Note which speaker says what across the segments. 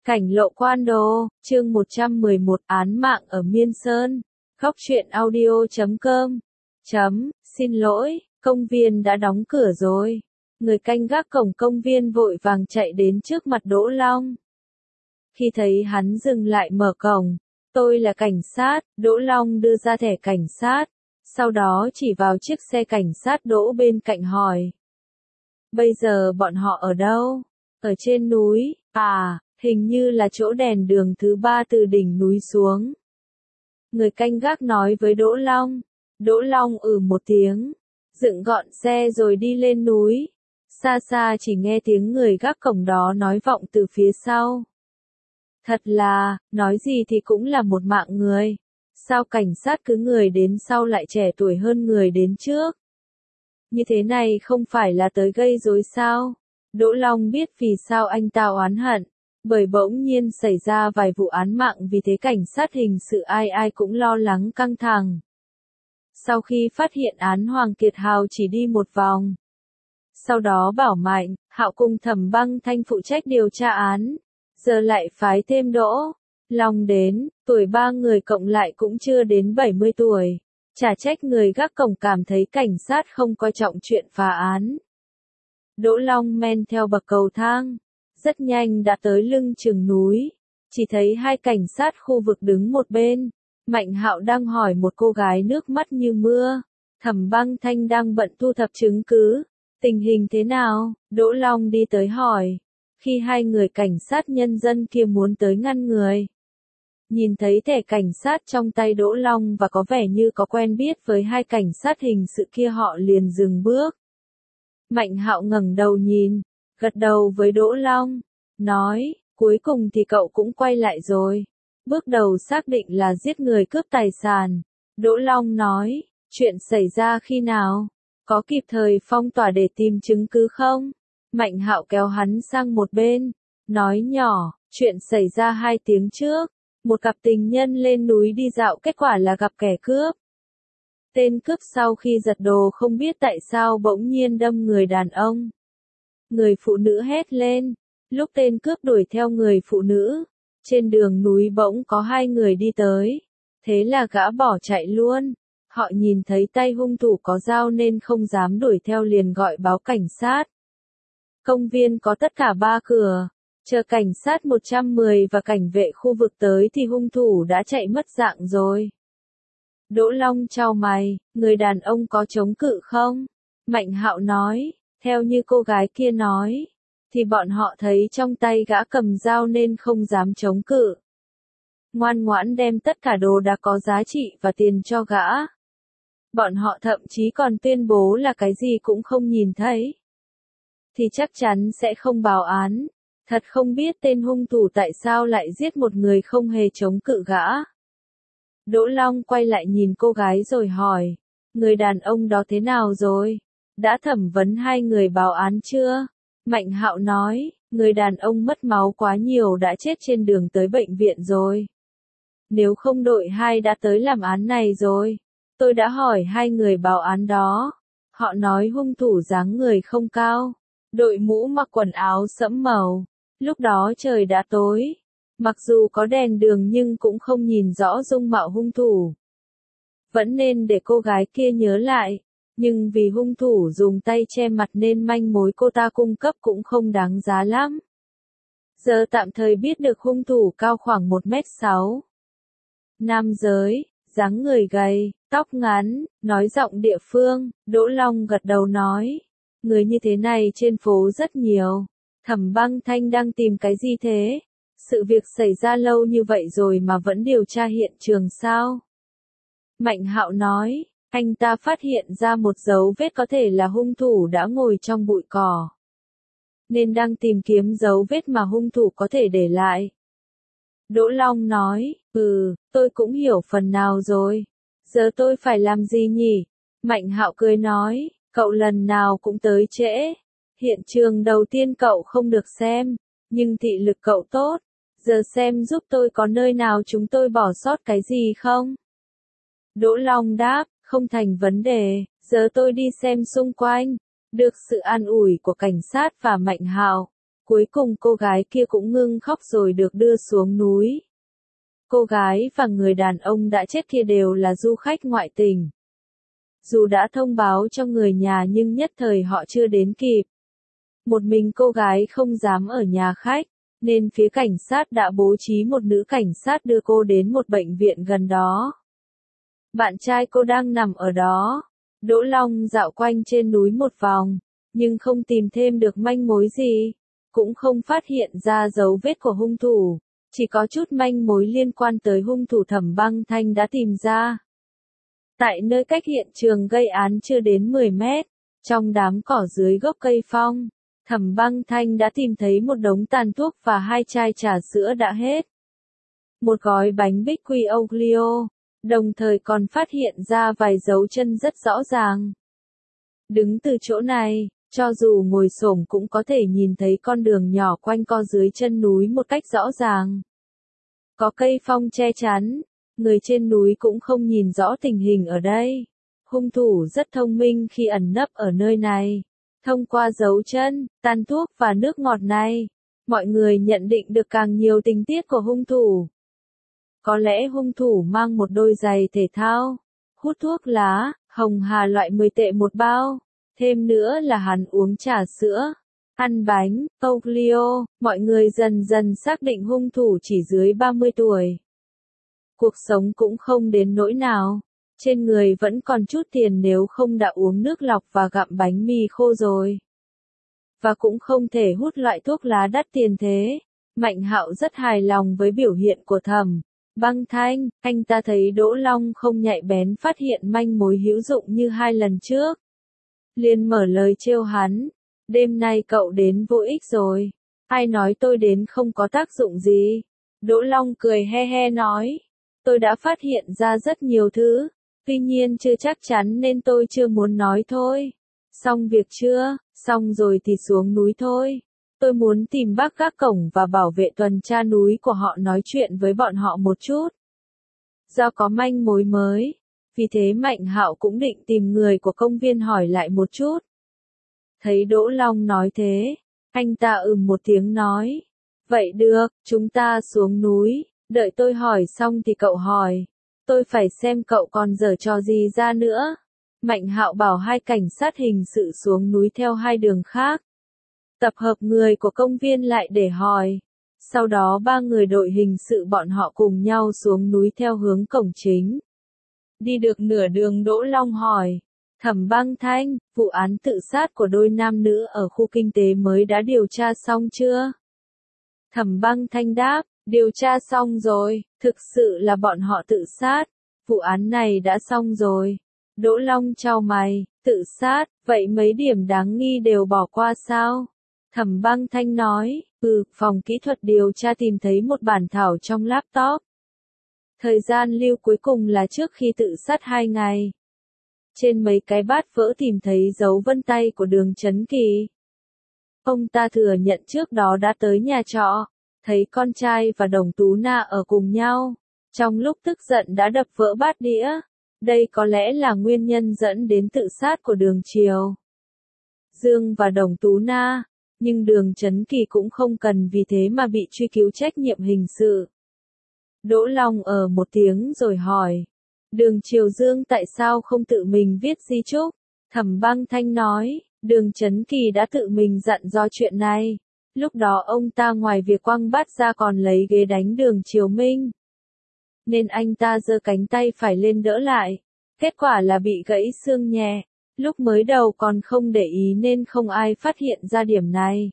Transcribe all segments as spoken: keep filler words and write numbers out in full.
Speaker 1: Cảnh lộ quan đồ, chương một trăm mười một án mạng ở Miên Sơn. Góc truyện audio chấm com. Chấm, xin lỗi, công viên đã đóng cửa rồi. Người canh gác cổng công viên vội vàng chạy đến trước mặt Đỗ Long. Khi thấy hắn dừng lại mở cổng, tôi là cảnh sát, Đỗ Long đưa ra thẻ cảnh sát, sau đó chỉ vào chiếc xe cảnh sát đỗ bên cạnh hỏi. Bây giờ bọn họ ở đâu? Ở trên núi, à, hình như là chỗ đèn đường thứ ba từ đỉnh núi xuống. Người canh gác nói với Đỗ Long. Đỗ Long ừ một tiếng, dựng gọn xe rồi đi lên núi. Xa xa chỉ nghe tiếng người gác cổng đó nói vọng từ phía sau. Thật là, nói gì thì cũng là một mạng người. Sao cảnh sát cứ người đến sau lại trẻ tuổi hơn người đến trước? Như thế này không phải là tới gây rối sao? Đỗ Long biết vì sao anh ta oán hận. Bởi bỗng nhiên xảy ra vài vụ án mạng, vì thế cảnh sát hình sự ai ai cũng lo lắng căng thẳng. Sau khi phát hiện án Hoàng Kiệt Hào chỉ đi một vòng. Sau đó Bảo Mạnh, Hạo cùng Thẩm Băng Thanh phụ trách điều tra án. Giờ lại phái thêm Đỗ Long đến, tuổi ba người cộng lại cũng chưa đến bảy mươi tuổi. Chả trách người gác cổng cảm thấy cảnh sát không coi trọng chuyện phá án. Đỗ Long men theo bậc cầu thang. Rất nhanh đã tới lưng chừng núi. Chỉ thấy hai cảnh sát khu vực đứng một bên. Mạnh Hạo đang hỏi một cô gái nước mắt như mưa. Thẩm Băng Thanh đang bận thu thập chứng cứ. Tình hình thế nào? Đỗ Long đi tới hỏi. Khi hai người cảnh sát nhân dân kia muốn tới ngăn người. Nhìn thấy thẻ cảnh sát trong tay Đỗ Long và có vẻ như có quen biết với hai cảnh sát hình sự kia, họ liền dừng bước. Mạnh Hạo ngẩng đầu nhìn, gật đầu với Đỗ Long, nói, cuối cùng thì cậu cũng quay lại rồi. Bước đầu xác định là giết người cướp tài sản. Đỗ Long nói, chuyện xảy ra khi nào? Có kịp thời phong tỏa để tìm chứng cứ không? Mạnh Hạo kéo hắn sang một bên, nói nhỏ, chuyện xảy ra hai tiếng trước. Một cặp tình nhân lên núi đi dạo, kết quả là gặp kẻ cướp. Tên cướp sau khi giật đồ không biết tại sao bỗng nhiên đâm người đàn ông. Người phụ nữ hét lên. Lúc tên cướp đuổi theo người phụ nữ, trên đường núi bỗng có hai người đi tới. Thế là gã bỏ chạy luôn. Họ nhìn thấy tay hung thủ có dao nên không dám đuổi theo, liền gọi báo cảnh sát. Công viên có tất cả ba cửa. Chờ cảnh sát một trăm mười và cảnh vệ khu vực tới thì hung thủ đã chạy mất dạng rồi. Đỗ Long chau mày, người đàn ông có chống cự không? Mạnh Hạo nói, theo như cô gái kia nói, thì bọn họ thấy trong tay gã cầm dao nên không dám chống cự. Ngoan ngoãn đem tất cả đồ đạc có giá trị và tiền cho gã. Bọn họ thậm chí còn tuyên bố là cái gì cũng không nhìn thấy. Thì chắc chắn sẽ không báo án. Thật không biết tên hung thủ tại sao lại giết một người không hề chống cự gã. Đỗ Long quay lại nhìn cô gái rồi hỏi, người đàn ông đó thế nào rồi? Đã thẩm vấn hai người báo án chưa? Mạnh Hạo nói, người đàn ông mất máu quá nhiều đã chết trên đường tới bệnh viện rồi. Nếu không đội hai đã tới làm án này rồi. Tôi đã hỏi hai người báo án đó. Họ nói hung thủ dáng người không cao, đội mũ mặc quần áo sẫm màu. Lúc đó trời đã tối. Mặc dù có đèn đường nhưng cũng không nhìn rõ dung mạo hung thủ. Vẫn nên để cô gái kia nhớ lại. Nhưng vì hung thủ dùng tay che mặt nên manh mối cô ta cung cấp cũng không đáng giá lắm. Giờ tạm thời biết được hung thủ cao khoảng một mét sáu. Nam giới, dáng người gầy, tóc ngắn, nói giọng địa phương. Đỗ Long gật đầu nói. Người như thế này trên phố rất nhiều. Thẩm Băng Thanh đang tìm cái gì thế? Sự việc xảy ra lâu như vậy rồi mà vẫn điều tra hiện trường sao? Mạnh Hạo nói, anh ta phát hiện ra một dấu vết có thể là hung thủ đã ngồi trong bụi cỏ. Nên đang tìm kiếm dấu vết mà hung thủ có thể để lại. Đỗ Long nói, ừ, tôi cũng hiểu phần nào rồi. Giờ tôi phải làm gì nhỉ? Mạnh Hạo cười nói, cậu lần nào cũng tới trễ. Hiện trường đầu tiên cậu không được xem, nhưng thị lực cậu tốt. Giờ xem giúp tôi có nơi nào chúng tôi bỏ sót cái gì không? Đỗ Long đáp, không thành vấn đề, giờ tôi đi xem xung quanh. Được sự an ủi của cảnh sát và Mạnh Hạo, Cuối cùng cô gái kia cũng ngưng khóc rồi được đưa xuống núi. Cô gái và người đàn ông đã chết kia đều là du khách ngoại tỉnh. Dù đã thông báo cho người nhà nhưng nhất thời họ chưa đến kịp. Một mình cô gái không dám ở nhà khách, nên phía cảnh sát đã bố trí một nữ cảnh sát đưa cô đến một bệnh viện gần đó. Bạn trai cô đang nằm ở đó. Đỗ Long dạo quanh trên núi một vòng, nhưng không tìm thêm được manh mối gì, cũng không phát hiện ra dấu vết của hung thủ, chỉ có chút manh mối liên quan tới hung thủ Thẩm Băng Thanh đã tìm ra. Tại nơi cách hiện trường gây án chưa đến mười mét, trong đám cỏ dưới gốc cây phong, Thẩm Băng Thanh đã tìm thấy một đống tàn thuốc và hai chai trà sữa đã hết. Một gói bánh bích quy Oglio, đồng thời còn phát hiện ra vài dấu chân rất rõ ràng. Đứng từ chỗ này, cho dù ngồi xổm cũng có thể nhìn thấy con đường nhỏ quanh co dưới chân núi một cách rõ ràng. Có cây phong che chắn, người trên núi cũng không nhìn rõ tình hình ở đây. Hung thủ rất thông minh khi ẩn nấp ở nơi này. Thông qua dấu chân, tàn thuốc và nước ngọt này, mọi người nhận định được càng nhiều tình tiết của hung thủ. Có lẽ hung thủ mang một đôi giày thể thao, hút thuốc lá, hồng hà loại mười tệ một bao, thêm nữa là hắn uống trà sữa, ăn bánh, Oglio, mọi người dần dần xác định hung thủ chỉ dưới ba mươi tuổi. Cuộc sống cũng không đến nỗi nào, trên người vẫn còn chút tiền nếu không đã uống nước lọc và gặm bánh mì khô rồi. Và cũng không thể hút loại thuốc lá đắt tiền thế. Mạnh Hạo rất hài lòng với biểu hiện của Thẩm Băng Thanh, anh ta thấy Đỗ Long không nhạy bén phát hiện manh mối hữu dụng như hai lần trước. Liền mở lời trêu hắn, đêm nay cậu đến vô ích rồi, ai nói tôi đến không có tác dụng gì. Đỗ Long cười he he nói, tôi đã phát hiện ra rất nhiều thứ, tuy nhiên chưa chắc chắn nên tôi chưa muốn nói thôi. Xong việc chưa, xong rồi thì xuống núi thôi. Tôi muốn tìm bác gác cổng và bảo vệ tuần tra núi của họ nói chuyện với bọn họ một chút. Do có manh mối mới, vì thế Mạnh Hạo cũng định tìm người của công viên hỏi lại một chút. Thấy Đỗ Long nói thế, anh ta ừm một tiếng nói. Vậy được, chúng ta xuống núi, đợi tôi hỏi xong thì cậu hỏi. Tôi phải xem cậu còn giở trò gì ra nữa. Mạnh Hạo bảo hai cảnh sát hình sự xuống núi theo hai đường khác. Tập hợp người của công viên lại để hỏi. Sau đó ba người đội hình sự bọn họ cùng nhau xuống núi theo hướng cổng chính. Đi được nửa đường Đỗ Long hỏi. Thẩm Băng Thanh, vụ án tự sát của đôi nam nữ ở khu kinh tế mới đã điều tra xong chưa? Thẩm Băng Thanh đáp, điều tra xong rồi, thực sự là bọn họ tự sát. Vụ án này đã xong rồi. Đỗ Long chau mày, tự sát, vậy mấy điểm đáng nghi đều bỏ qua sao? Thẩm Băng Thanh nói, ừ, phòng kỹ thuật điều tra tìm thấy một bản thảo trong laptop. Thời gian lưu cuối cùng là trước khi tự sát hai ngày. Trên mấy cái bát vỡ tìm thấy dấu vân tay của Đường Chấn Kỳ. Ông ta thừa nhận trước đó đã tới nhà trọ, thấy con trai và Đồng Tú Na ở cùng nhau. Trong lúc tức giận đã đập vỡ bát đĩa. Đây có lẽ là nguyên nhân dẫn đến tự sát của Đường Triều Dương và Đồng Tú Na. Nhưng Đường Chấn Kỳ cũng không cần vì thế mà bị truy cứu trách nhiệm hình sự. Đỗ Long ở một tiếng rồi hỏi. Đường Triều Dương tại sao không tự mình viết di chúc? Thẩm Băng Thanh nói, Đường Chấn Kỳ đã tự mình dặn dò chuyện này. Lúc đó ông ta ngoài việc quăng bát ra còn lấy ghế đánh Đường Triều Minh. Nên anh ta giơ cánh tay phải lên đỡ lại. Kết quả là bị gãy xương nhẹ. Lúc mới đầu còn không để ý nên không ai phát hiện ra điểm này.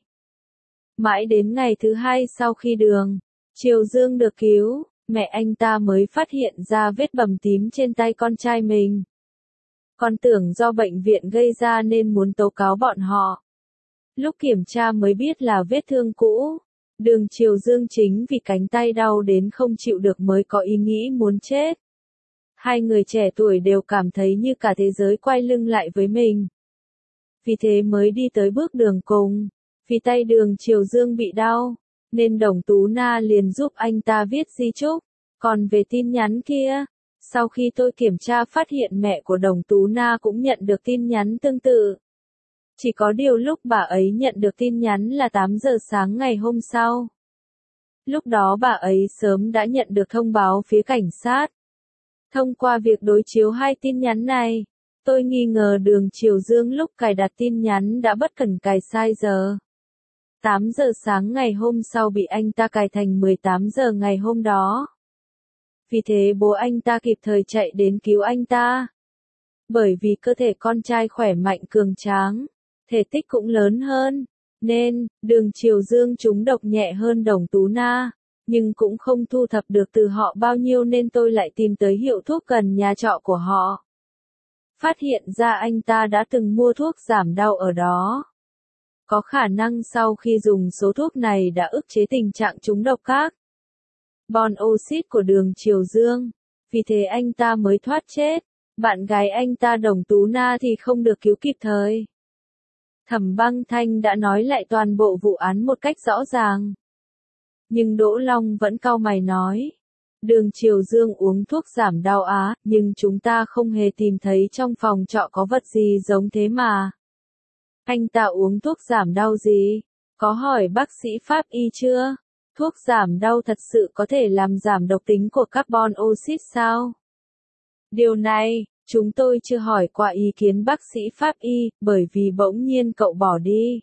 Speaker 1: Mãi đến ngày thứ hai sau khi Đường Triều Dương được cứu, mẹ anh ta mới phát hiện ra vết bầm tím trên tay con trai mình. Còn tưởng do bệnh viện gây ra nên muốn tố cáo bọn họ. Lúc kiểm tra mới biết là vết thương cũ. Đường Triều Dương chính vì cánh tay đau đến không chịu được mới có ý nghĩ muốn chết. Hai người trẻ tuổi đều cảm thấy như cả thế giới quay lưng lại với mình. Vì thế mới đi tới bước đường cùng. Vì tay Đường Triều Dương bị đau, nên Đồng Tú Na liền giúp anh ta viết di chúc. Còn về tin nhắn kia, sau khi tôi kiểm tra phát hiện mẹ của Đồng Tú Na cũng nhận được tin nhắn tương tự. Chỉ có điều lúc bà ấy nhận được tin nhắn là tám giờ sáng ngày hôm sau. Lúc đó bà ấy sớm đã nhận được thông báo phía cảnh sát. Thông qua việc đối chiếu hai tin nhắn này, tôi nghi ngờ Đường Triều Dương lúc cài đặt tin nhắn đã bất cẩn cài sai giờ. tám giờ sáng ngày hôm sau bị anh ta cài thành mười tám giờ ngày hôm đó. Vì thế bố anh ta kịp thời chạy đến cứu anh ta. Bởi vì cơ thể con trai khỏe mạnh cường tráng, thể tích cũng lớn hơn, nên, Đường Triều Dương trúng độc nhẹ hơn Đồng Tú Na, nhưng cũng không thu thập được từ họ bao nhiêu nên tôi lại tìm tới hiệu thuốc gần nhà trọ của họ. Phát hiện ra anh ta đã từng mua thuốc giảm đau ở đó. Có khả năng sau khi dùng số thuốc này đã ức chế tình trạng trúng độc khác. Bon oxit của Đường Triều Dương, vì thế anh ta mới thoát chết. Bạn gái anh ta Đồng Tú Na thì không được cứu kịp thời. Thẩm Băng Thanh đã nói lại toàn bộ vụ án một cách rõ ràng. Nhưng Đỗ Long vẫn cau mày nói. Đường Triều Dương uống thuốc giảm đau á, nhưng chúng ta không hề tìm thấy trong phòng trọ có vật gì giống thế mà. Anh ta uống thuốc giảm đau gì? Có hỏi bác sĩ pháp y chưa? Thuốc giảm đau thật sự có thể làm giảm độc tính của carbon oxit sao? Điều này, chúng tôi chưa hỏi qua ý kiến bác sĩ pháp y, bởi vì bỗng nhiên cậu bỏ đi.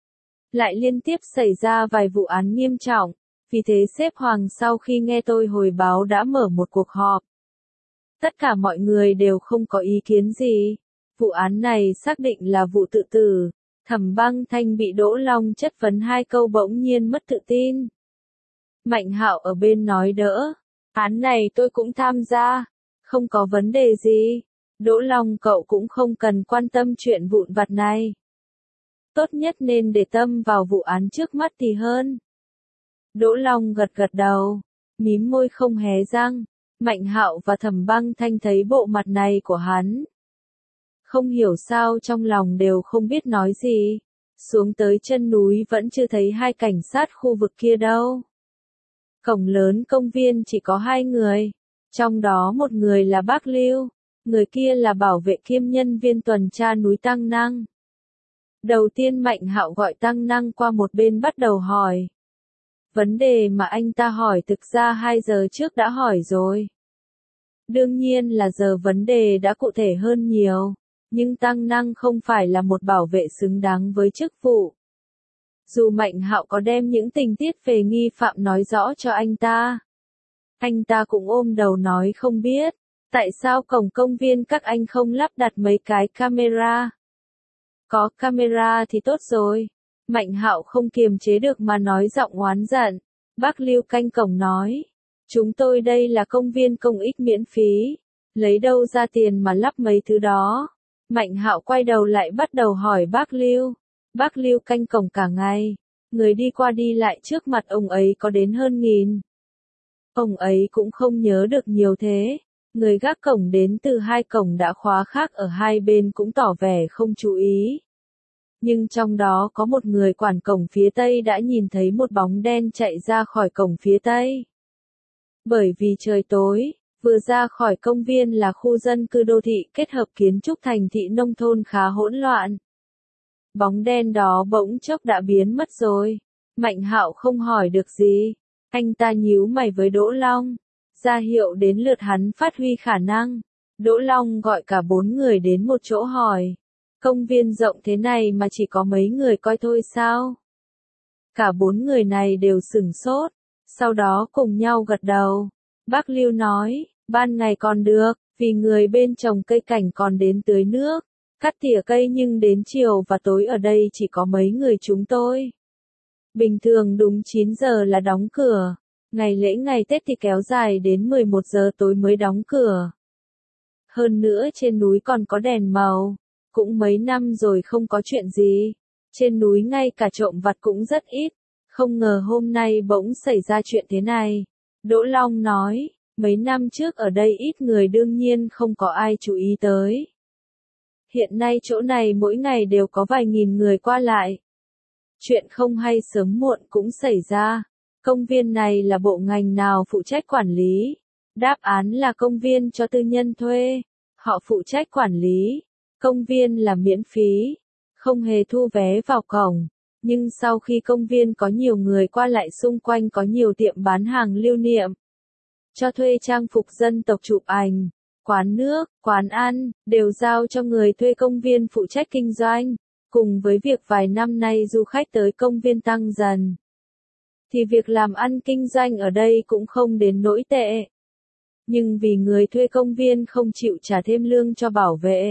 Speaker 1: Lại liên tiếp xảy ra vài vụ án nghiêm trọng, vì thế sếp Hoàng sau khi nghe tôi hồi báo đã mở một cuộc họp. Tất cả mọi người đều không có ý kiến gì. Vụ án này xác định là vụ tự tử. Thẩm Băng Thanh bị Đỗ Long chất vấn hai câu bỗng nhiên mất tự tin. Mạnh Hạo ở bên nói đỡ. Án này tôi cũng tham gia. Không có vấn đề gì. Đỗ Long cậu cũng không cần quan tâm chuyện vụn vặt này. Tốt nhất nên để tâm vào vụ án trước mắt thì hơn. Đỗ Long gật gật đầu, mím môi không hé răng. Mạnh Hạo và Thẩm Băng Thanh thấy bộ mặt này của hắn. Không hiểu sao trong lòng đều không biết nói gì. Xuống tới chân núi vẫn chưa thấy hai cảnh sát khu vực kia đâu. Cổng lớn công viên chỉ có hai người. Trong đó một người là bác Lưu, người kia là bảo vệ kiêm nhân viên tuần tra núi Tăng Năng. Đầu tiên Mạnh Hạo gọi Tăng Năng qua một bên bắt đầu hỏi. Vấn đề mà anh ta hỏi thực ra hai giờ trước đã hỏi rồi. Đương nhiên là giờ vấn đề đã cụ thể hơn nhiều, nhưng Tăng Năng không phải là một bảo vệ xứng đáng với chức vụ. Dù Mạnh Hạo có đem những tình tiết về nghi phạm nói rõ cho anh ta, anh ta cũng ôm đầu nói không biết, tại sao cổng công viên các anh không lắp đặt mấy cái camera? Có camera thì tốt rồi. Mạnh Hạo không kiềm chế được mà nói giọng oán giận. Bác Lưu canh cổng nói, chúng tôi đây là công viên công ích miễn phí, lấy đâu ra tiền mà lắp mấy thứ đó. Mạnh Hạo quay đầu lại bắt đầu hỏi bác Lưu. Bác Lưu canh cổng cả ngày, người đi qua đi lại trước mặt ông ấy có đến hơn nghìn. Ông ấy cũng không nhớ được nhiều thế. Người gác cổng đến từ hai cổng đã khóa khác ở hai bên cũng tỏ vẻ không chú ý. Nhưng trong đó có một người quản cổng phía Tây đã nhìn thấy một bóng đen chạy ra khỏi cổng phía Tây. Bởi vì trời tối, vừa ra khỏi công viên là khu dân cư đô thị kết hợp kiến trúc thành thị nông thôn khá hỗn loạn. Bóng đen đó bỗng chốc đã biến mất rồi. Mạnh Hạo không hỏi được gì. Anh ta nhíu mày với Đỗ Long, ra hiệu đến lượt hắn phát huy khả năng. Đỗ Long gọi cả bốn người đến một chỗ hỏi. Công viên rộng thế này mà chỉ có mấy người coi thôi sao? Cả bốn người này đều sửng sốt, sau đó cùng nhau gật đầu. Bác Lưu nói, ban ngày còn được, vì người bên trồng cây cảnh còn đến tưới nước, cắt tỉa cây nhưng đến chiều và tối ở đây chỉ có mấy người chúng tôi. Bình thường đúng chín giờ là đóng cửa, ngày lễ ngày Tết thì kéo dài đến mười một giờ tối mới đóng cửa. Hơn nữa trên núi còn có đèn màu. Cũng mấy năm rồi không có chuyện gì. Trên núi ngay cả trộm vặt cũng rất ít. Không ngờ hôm nay bỗng xảy ra chuyện thế này. Đỗ Long nói, mấy năm trước ở đây ít người đương nhiên không có ai chú ý tới. Hiện nay chỗ này mỗi ngày đều có vài nghìn người qua lại. Chuyện không hay sớm muộn cũng xảy ra. Công viên này là bộ ngành nào phụ trách quản lý? Đáp án là công viên cho tư nhân thuê. Họ phụ trách quản lý. Công viên là miễn phí, không hề thu vé vào cổng. Nhưng sau khi công viên có nhiều người qua lại xung quanh có nhiều tiệm bán hàng lưu niệm, cho thuê trang phục dân tộc chụp ảnh, quán nước, quán ăn, đều giao cho người thuê công viên phụ trách kinh doanh. Cùng với việc vài năm nay du khách tới công viên tăng dần, thì việc làm ăn kinh doanh ở đây cũng không đến nỗi tệ. Nhưng vì người thuê công viên không chịu trả thêm lương cho bảo vệ,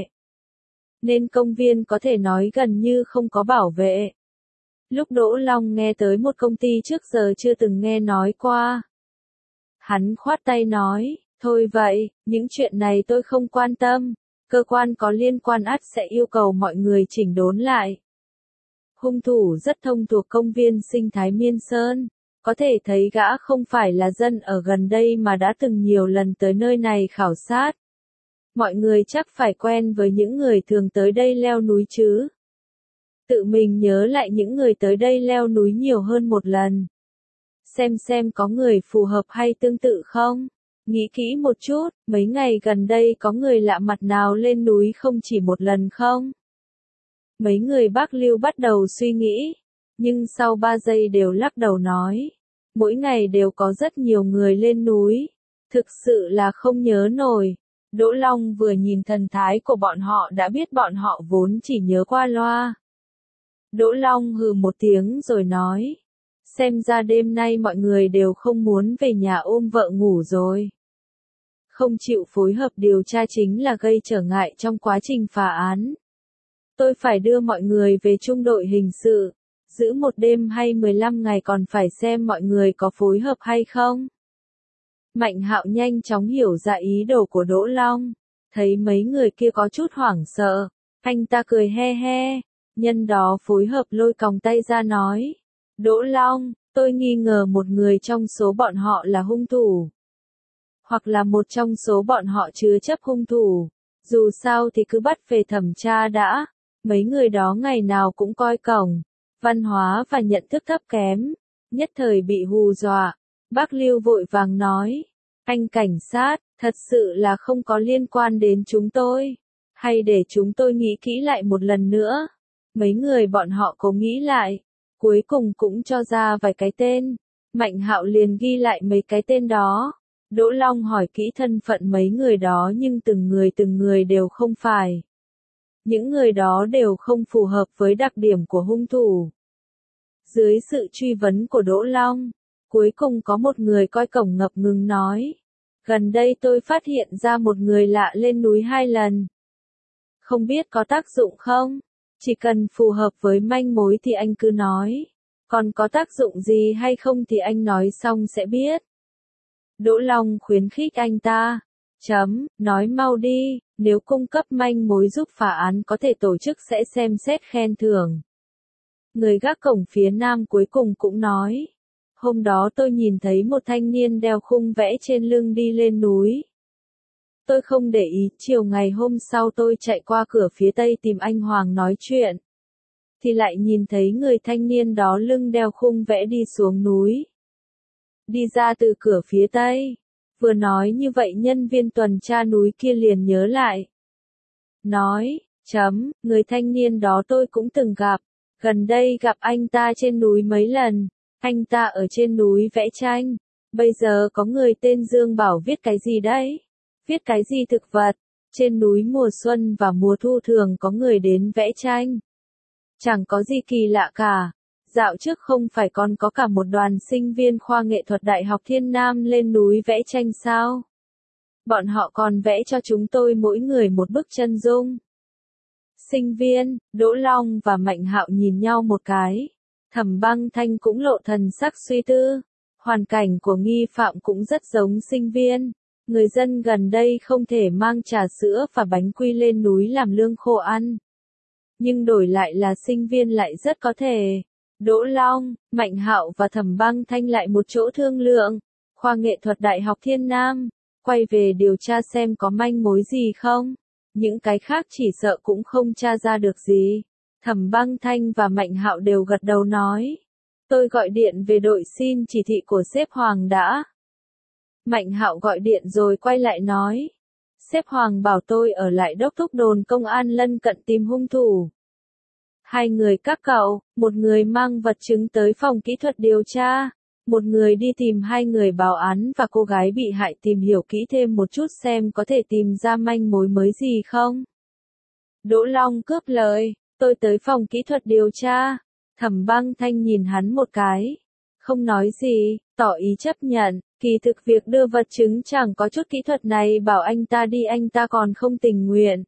Speaker 1: nên công viên có thể nói gần như không có bảo vệ. Lúc Đỗ Long nghe tới một công ty trước giờ chưa từng nghe nói qua, hắn khoát tay nói, thôi vậy, những chuyện này tôi không quan tâm, cơ quan có liên quan ắt sẽ yêu cầu mọi người chỉnh đốn lại. Hung thủ rất thông thuộc công viên sinh thái Miên Sơn, có thể thấy gã không phải là dân ở gần đây mà đã từng nhiều lần tới nơi này khảo sát. Mọi người chắc phải quen với những người thường tới đây leo núi chứ. Tự mình nhớ lại những người tới đây leo núi nhiều hơn một lần. Xem xem có người phù hợp hay tương tự không? Nghĩ kỹ một chút, mấy ngày gần đây có người lạ mặt nào lên núi không chỉ một lần không? Mấy người Bắc Lưu bắt đầu suy nghĩ, nhưng sau ba giây đều lắc đầu nói. Mỗi ngày đều có rất nhiều người lên núi. Thực sự là không nhớ nổi. Đỗ Long vừa nhìn thần thái của bọn họ đã biết bọn họ vốn chỉ nhớ qua loa. Đỗ Long hừ một tiếng rồi nói. Xem ra đêm nay mọi người đều không muốn về nhà ôm vợ ngủ rồi. Không chịu phối hợp điều tra chính là gây trở ngại trong quá trình phá án. Tôi phải đưa mọi người về trung đội hình sự. Giữ một đêm hay mười lăm ngày còn phải xem mọi người có phối hợp hay không. Mạnh Hạo nhanh chóng hiểu ra ý đồ của Đỗ Long. Thấy mấy người kia có chút hoảng sợ. Anh ta cười he he. Nhân đó phối hợp lôi còng tay ra nói. Đỗ Long, tôi nghi ngờ một người trong số bọn họ là hung thủ. Hoặc là một trong số bọn họ chứa chấp hung thủ. Dù sao thì cứ bắt về thẩm tra đã. Mấy người đó ngày nào cũng coi cổng. Văn hóa và nhận thức thấp kém. Nhất thời bị hù dọa. Bác Lưu vội vàng nói. Anh cảnh sát, thật sự là không có liên quan đến chúng tôi. Hay để chúng tôi nghĩ kỹ lại một lần nữa. Mấy người bọn họ cố nghĩ lại. Cuối cùng cũng cho ra vài cái tên. Mạnh Hạo liền ghi lại mấy cái tên đó. Đỗ Long hỏi kỹ thân phận mấy người đó nhưng từng người từng người đều không phải. Những người đó đều không phù hợp với đặc điểm của hung thủ. Dưới sự truy vấn của Đỗ Long, cuối cùng có một người coi cổng ngập ngừng nói. Gần đây tôi phát hiện ra một người lạ lên núi hai lần. Không biết có tác dụng không? Chỉ cần phù hợp với manh mối thì anh cứ nói. Còn có tác dụng gì hay không thì anh nói xong sẽ biết. Đỗ Long khuyến khích anh ta. Chấm, nói mau đi, nếu cung cấp manh mối giúp phá án có thể tổ chức sẽ xem xét khen thưởng. Người gác cổng phía nam cuối cùng cũng nói. Hôm đó tôi nhìn thấy một thanh niên đeo khung vẽ trên lưng đi lên núi. Tôi không để ý, chiều ngày hôm sau tôi chạy qua cửa phía tây tìm anh Hoàng nói chuyện. Thì lại nhìn thấy người thanh niên đó lưng đeo khung vẽ đi xuống núi. Đi ra từ cửa phía tây. Vừa nói như vậy nhân viên tuần tra núi kia liền nhớ lại. Nói, chấm, người thanh niên đó tôi cũng từng gặp. Gần đây gặp anh ta trên núi mấy lần. Anh ta ở trên núi vẽ tranh. Bây giờ có người tên Dương bảo viết cái gì đấy? Viết cái gì thực vật? Trên núi mùa xuân và mùa thu thường có người đến vẽ tranh. Chẳng có gì kỳ lạ cả. Dạo trước không phải còn có cả một đoàn sinh viên khoa nghệ thuật Đại học Thiên Nam lên núi vẽ tranh sao? Bọn họ còn vẽ cho chúng tôi mỗi người một bức chân dung. Sinh viên, Đỗ Long và Mạnh Hạo nhìn nhau một cái. Thẩm Băng Thanh cũng lộ thần sắc suy tư. Hoàn cảnh của nghi phạm cũng rất giống sinh viên. Người dân gần đây không thể mang trà sữa và bánh quy lên núi làm lương khô ăn. Nhưng đổi lại là sinh viên lại rất có thể. Đỗ Long, Mạnh Hạo và Thẩm Băng Thanh lại một chỗ thương lượng. Khoa nghệ thuật Đại học Thiên Nam. Quay về điều tra xem có manh mối gì không. Những cái khác chỉ sợ cũng không tra ra được gì. Thẩm Băng Thanh và Mạnh Hạo đều gật đầu nói. Tôi gọi điện về đội xin chỉ thị của sếp Hoàng đã. Mạnh Hạo gọi điện rồi quay lại nói. Sếp Hoàng bảo tôi ở lại đốc thúc đồn công an lân cận tìm hung thủ. Hai người các cậu, một người mang vật chứng tới phòng kỹ thuật điều tra, một người đi tìm hai người báo án và cô gái bị hại tìm hiểu kỹ thêm một chút xem có thể tìm ra manh mối mới gì không. Đỗ Long cướp lời, tôi tới phòng kỹ thuật điều tra. Thẩm Băng Thanh nhìn hắn một cái, không nói gì, tỏ ý chấp nhận, kỳ thực việc đưa vật chứng chẳng có chút kỹ thuật này bảo anh ta đi anh ta còn không tình nguyện.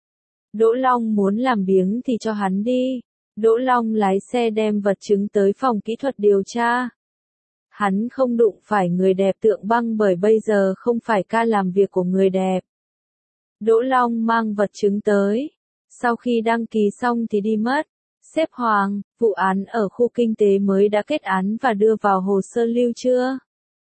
Speaker 1: Đỗ Long muốn làm biếng thì cho hắn đi. Đỗ Long lái xe đem vật chứng tới phòng kỹ thuật điều tra. Hắn không đụng phải người đẹp Tượng Băng bởi bây giờ không phải ca làm việc của người đẹp. Đỗ Long mang vật chứng tới. Sau khi đăng ký xong thì đi mất. Sếp Hoàng, vụ án ở khu kinh tế mới đã kết án và đưa vào hồ sơ lưu chưa?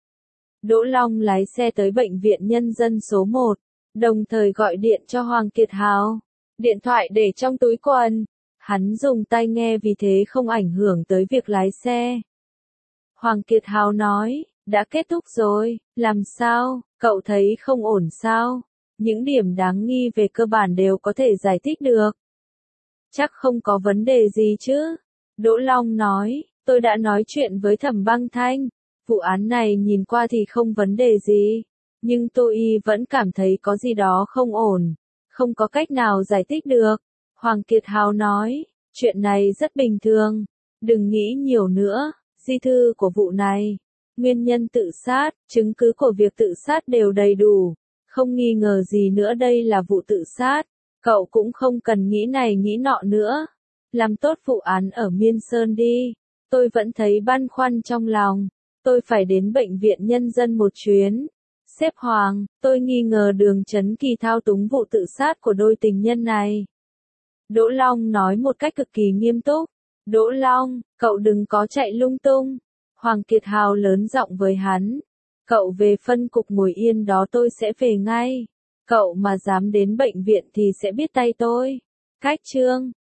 Speaker 1: Đỗ Long lái xe tới bệnh viện nhân dân số một, đồng thời gọi điện cho Hoàng Kiệt Hào. Điện thoại để trong túi quần. Hắn dùng tai nghe vì thế không ảnh hưởng tới việc lái xe. Hoàng Kiệt Hào nói, đã kết thúc rồi, làm sao, cậu thấy không ổn sao? Những điểm đáng nghi về cơ bản đều có thể giải thích được. Chắc không có vấn đề gì chứ? Đỗ Long nói, tôi đã nói chuyện với Thẩm Băng Thanh. Vụ án này nhìn qua thì không vấn đề gì. Nhưng tôi y vẫn cảm thấy có gì đó không ổn. Không có cách nào giải thích được. Hoàng Kiệt Hào nói, chuyện này rất bình thường. Đừng nghĩ nhiều nữa. Di thư của vụ này, nguyên nhân tự sát, chứng cứ của việc tự sát đều đầy đủ. Không nghi ngờ gì nữa đây là vụ tự sát. Cậu cũng không cần nghĩ này nghĩ nọ nữa. Làm tốt vụ án ở Miên Sơn đi. Tôi vẫn thấy băn khoăn trong lòng. Tôi phải đến bệnh viện nhân dân một chuyến. Sếp Hoàng, tôi nghi ngờ Đường Chấn Kỳ thao túng vụ tự sát của đôi tình nhân này. Đỗ Long nói một cách cực kỳ nghiêm túc. Đỗ Long, cậu đừng có chạy lung tung. Hoàng Kiệt Hào lớn giọng với hắn. Cậu về phân cục ngồi yên đó tôi sẽ về ngay. Cậu mà dám đến bệnh viện thì sẽ biết tay tôi. Cách chương